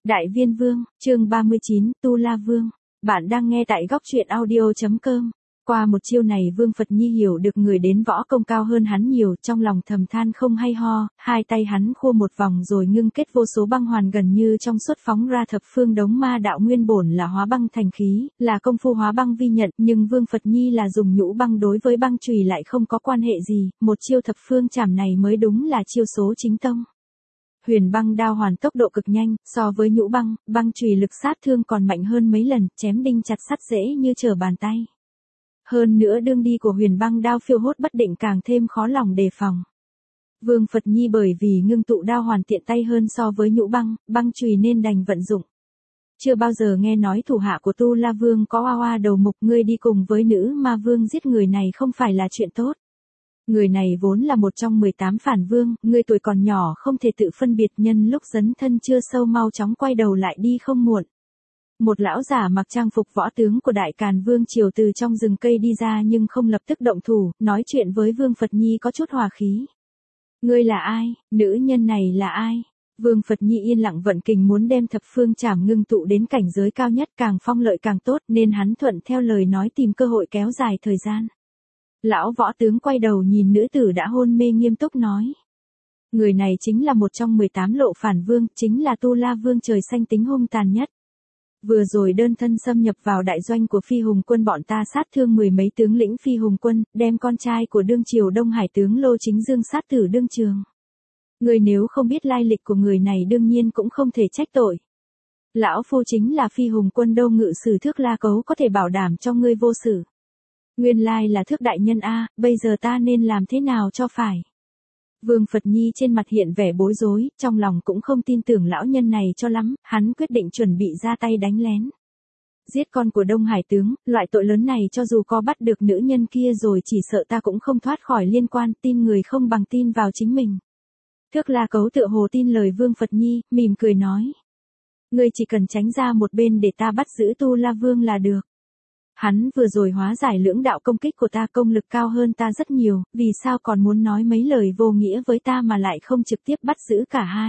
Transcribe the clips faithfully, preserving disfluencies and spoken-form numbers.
Đại Viên Vương, chương ba mươi chín, Tu La Vương. Bạn đang nghe tại góc truyện audio chấm com. Qua một chiêu này Vương Phật Nhi hiểu được người đến võ công cao hơn hắn nhiều, trong lòng thầm than không hay ho, hai tay hắn khua một vòng rồi ngưng kết vô số băng hoàn gần như trong suốt phóng ra thập phương đống ma đạo nguyên bổn là hóa băng thành khí, là công phu hóa băng vi nhận, nhưng Vương Phật Nhi là dùng nhũ băng đối với băng chùy lại không có quan hệ gì, một chiêu thập phương chảm này mới đúng là chiêu số chính tông. Huyền băng đao hoàn tốc độ cực nhanh, so với nhũ băng, băng chùy lực sát thương còn mạnh hơn mấy lần, chém đinh chặt sắt dễ như trở bàn tay. Hơn nữa đường đi của huyền băng đao phiêu hốt bất định càng thêm khó lòng đề phòng. Vương Phật Nhi bởi vì ngưng tụ đao hoàn tiện tay hơn so với nhũ băng, băng chùy nên đành vận dụng. Chưa bao giờ nghe nói thủ hạ của Tu La Vương có oa oa đầu mục, ngươi đi cùng với nữ ma vương giết người này không phải là chuyện tốt. Người này vốn là một trong mười tám phản vương, ngươi tuổi còn nhỏ không thể tự phân biệt, nhân lúc dấn thân chưa sâu mau chóng quay đầu lại đi không muộn. Một lão giả mặc trang phục võ tướng của Đại Càn Vương triều từ trong rừng cây đi ra nhưng không lập tức động thủ, nói chuyện với Vương Phật Nhi có chút hòa khí. Ngươi là ai? Nữ nhân này là ai? Vương Phật Nhi yên lặng vận kình muốn đem thập phương chảm ngưng tụ đến cảnh giới cao nhất, càng phong lợi càng tốt, nên hắn thuận theo lời nói tìm cơ hội kéo dài thời gian. Lão võ tướng quay đầu nhìn nữ tử đã hôn mê nghiêm túc nói. Người này chính là một trong mười tám lộ phản vương, chính là Tu La Vương trời xanh tính hung tàn nhất. Vừa rồi đơn thân xâm nhập vào đại doanh của Phi Hùng quân bọn ta, sát thương mười mấy tướng lĩnh Phi Hùng quân, đem con trai của đương triều Đông Hải tướng Lô Chính Dương sát tử đương trường. Người nếu không biết lai lịch của người này đương nhiên cũng không thể trách tội. Lão phu chính là Phi Hùng quân Đô Ngự Sử Thước La Cấu, có thể bảo đảm cho ngươi vô sự. Nguyên lai là Thước đại nhân a, bây giờ ta nên làm thế nào cho phải? Vương Phật Nhi trên mặt hiện vẻ bối rối, trong lòng cũng không tin tưởng lão nhân này cho lắm, hắn quyết định chuẩn bị ra tay đánh lén. Giết con của Đông Hải tướng, loại tội lớn này cho dù có bắt được nữ nhân kia rồi chỉ sợ ta cũng không thoát khỏi liên quan, tin người không bằng tin vào chính mình. Thước La Cấu tựa hồ tin lời Vương Phật Nhi, mỉm cười nói. Ngươi chỉ cần tránh ra một bên để ta bắt giữ Tu La Vương là được. Hắn vừa rồi hóa giải lưỡng đạo công kích của ta, công lực cao hơn ta rất nhiều, vì sao còn muốn nói mấy lời vô nghĩa với ta mà lại không trực tiếp bắt giữ cả hai.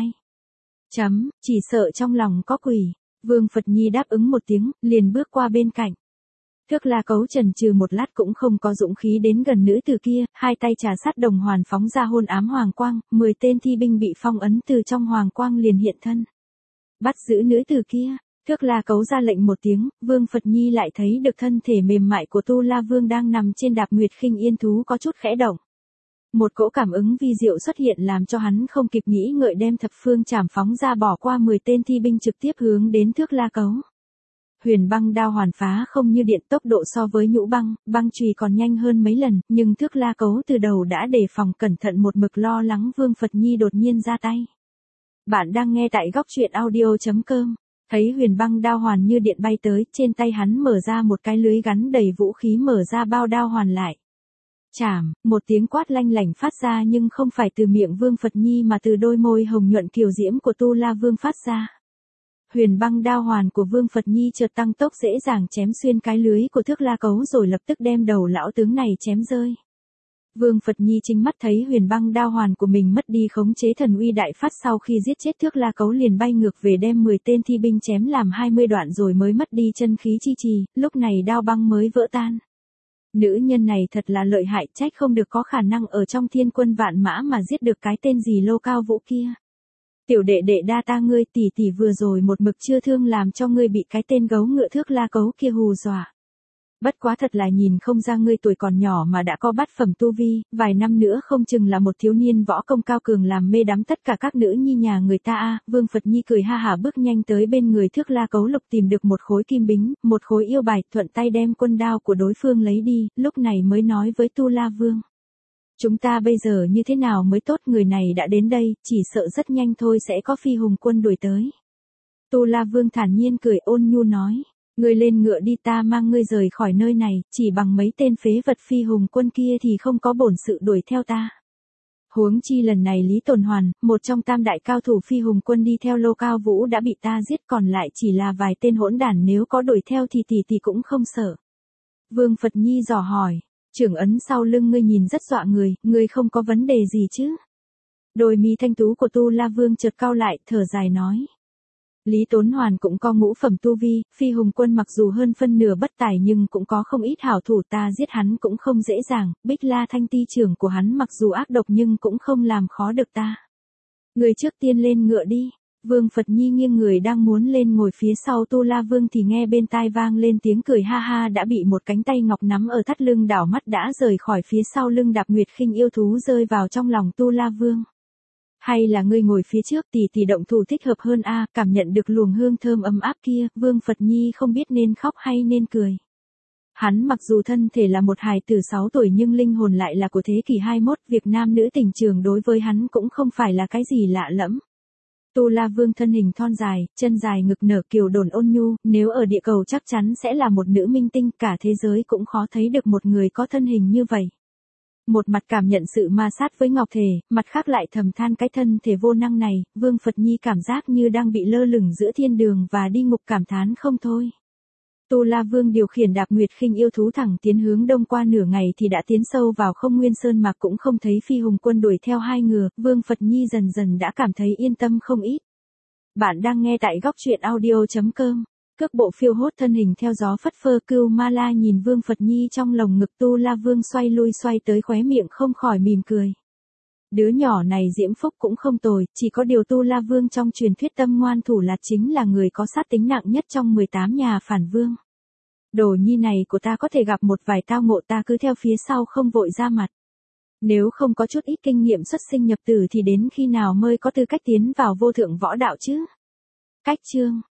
Chấm, chỉ sợ trong lòng có quỷ. Vương Phật Nhi đáp ứng một tiếng, liền bước qua bên cạnh. Thước La Cấu chần chừ một lát cũng không có dũng khí đến gần nữ tử kia, hai tay trà sát đồng hoàn phóng ra hôn ám hoàng quang, mười tên thi binh bị phong ấn từ trong hoàng quang liền hiện thân. Bắt giữ nữ tử kia. Thước La Cấu ra lệnh một tiếng, Vương Phật Nhi lại thấy được thân thể mềm mại của Tu La Vương đang nằm trên đạp nguyệt khinh yên thú có chút khẽ động. Một cỗ cảm ứng vi diệu xuất hiện làm cho hắn không kịp nghĩ ngợi đem thập phương chảm phóng ra bỏ qua mười tên thi binh trực tiếp hướng đến Thước La Cấu. Huyền băng đao hoàn phá không như điện, tốc độ so với nhũ băng, băng chùy còn nhanh hơn mấy lần, nhưng Thước La Cấu từ đầu đã đề phòng cẩn thận, một mực lo lắng Vương Phật Nhi đột nhiên ra tay. Bạn đang nghe tại góc truyện audio chấm com. Thấy huyền băng đao hoàn như điện bay tới, trên tay hắn mở ra một cái lưới gắn đầy vũ khí, mở ra bao đao hoàn lại. Chảm, một tiếng quát lanh lảnh phát ra nhưng không phải từ miệng Vương Phật Nhi mà từ đôi môi hồng nhuận kiều diễm của Tu La Vương phát ra. Huyền băng đao hoàn của Vương Phật Nhi chợt tăng tốc, dễ dàng chém xuyên cái lưới của Thước La Cấu rồi lập tức đem đầu lão tướng này chém rơi. Vương Phật Nhi chính mắt thấy huyền băng đao hoàn của mình mất đi khống chế, thần uy đại phát, sau khi giết chết Thước La Cấu liền bay ngược về đem mười tên thi binh chém làm hai mươi đoạn rồi mới mất đi chân khí chi trì, lúc này đao băng mới vỡ tan. Nữ nhân này thật là lợi hại, trách không được có khả năng ở trong thiên quân vạn mã mà giết được cái tên gì Lô Cao Vũ kia. Tiểu đệ đệ đa ta ngươi, tỷ tỷ vừa rồi một mực chưa thương làm cho ngươi bị cái tên gấu ngựa Thước La Cấu kia hù dọa. Bất quá thật là nhìn không ra ngươi tuổi còn nhỏ mà đã có bát phẩm tu vi, vài năm nữa không chừng là một thiếu niên võ công cao cường làm mê đắm tất cả các nữ nhi nhà người ta a. Vương Phật Nhi cười ha hả bước nhanh tới bên người Thước La Cấu, lục tìm được một khối kim bính, một khối yêu bài, thuận tay đem quân đao của đối phương lấy đi, lúc này mới nói với Tu La Vương. Chúng ta bây giờ như thế nào mới tốt, người này đã đến đây, chỉ sợ rất nhanh thôi sẽ có Phi Hùng quân đuổi tới. Tu La Vương thản nhiên cười ôn nhu nói. Ngươi lên ngựa đi, ta mang ngươi rời khỏi nơi này, chỉ bằng mấy tên phế vật Phi Hùng quân kia thì không có bổn sự đuổi theo ta. Huống chi lần này Lý Tồn Hoàn, một trong tam đại cao thủ Phi Hùng quân đi theo Lô Cao Vũ đã bị ta giết, còn lại chỉ là vài tên hỗn đản, nếu có đuổi theo thì tỷ tỷ cũng không sợ. Vương Phật Nhi dò hỏi, trưởng ấn sau lưng ngươi nhìn rất dọa người, ngươi không có vấn đề gì chứ? Đôi mi thanh tú của Tu La Vương chợt cau lại, thở dài nói. Lý Tốn Hoàn cũng có ngũ phẩm tu vi, Phi Hùng Quân mặc dù hơn phân nửa bất tài nhưng cũng có không ít hảo thủ, ta giết hắn cũng không dễ dàng, Bích La Thanh ti trưởng của hắn mặc dù ác độc nhưng cũng không làm khó được ta. Người trước tiên lên ngựa đi. Vương Phật Nhi nghiêng người đang muốn lên ngồi phía sau Tu La Vương thì nghe bên tai vang lên tiếng cười ha ha, đã bị một cánh tay ngọc nắm ở thắt lưng đảo mắt đã rời khỏi phía sau lưng Đạp Nguyệt Khinh yêu thú rơi vào trong lòng Tu La Vương. Hay là ngươi ngồi phía trước, tỷ tỷ động thủ thích hợp hơn a, cảm nhận được luồng hương thơm ấm áp kia, Vương Phật Nhi không biết nên khóc hay nên cười. Hắn mặc dù thân thể là một hài tử sáu tuổi nhưng linh hồn lại là của thế kỷ hai mươi mốt, việc nam nữ tình trường đối với hắn cũng không phải là cái gì lạ lẫm. Tu La Vương thân hình thon dài, chân dài ngực nở kiều đồn ôn nhu, nếu ở địa cầu chắc chắn sẽ là một nữ minh tinh, cả thế giới cũng khó thấy được một người có thân hình như vậy. Một mặt cảm nhận sự ma sát với ngọc thể, mặt khác lại thầm than cái thân thể vô năng này, Vương Phật Nhi cảm giác như đang bị lơ lửng giữa thiên đường và đi ngục, cảm thán không thôi. Tu La Vương điều khiển Đạp Nguyệt Khinh yêu thú thẳng tiến hướng đông, qua nửa ngày thì đã tiến sâu vào không nguyên sơn mạc, cũng không thấy Phi Hùng Quân đuổi theo hai ngựa, Vương Phật Nhi dần dần đã cảm thấy yên tâm không ít. Bạn đang nghe tại góc truyện audio chấm com. Cước bộ phiêu hốt thân hình theo gió phất phơ, Cưu Ma La nhìn Vương Phật Nhi trong lồng ngực, Tu La Vương xoay lui xoay tới khóe miệng không khỏi mỉm cười. Đứa nhỏ này diễm phúc cũng không tồi, chỉ có điều Tu La Vương trong truyền thuyết tâm ngoan thủ lạt chính là người có sát tính nặng nhất trong mười tám nhà phản vương. Đồ nhi này của ta có thể gặp một vài tao ngộ, ta cứ theo phía sau không vội ra mặt. Nếu không có chút ít kinh nghiệm xuất sinh nhập tử thì đến khi nào mới có tư cách tiến vào vô thượng võ đạo chứ? Cách chương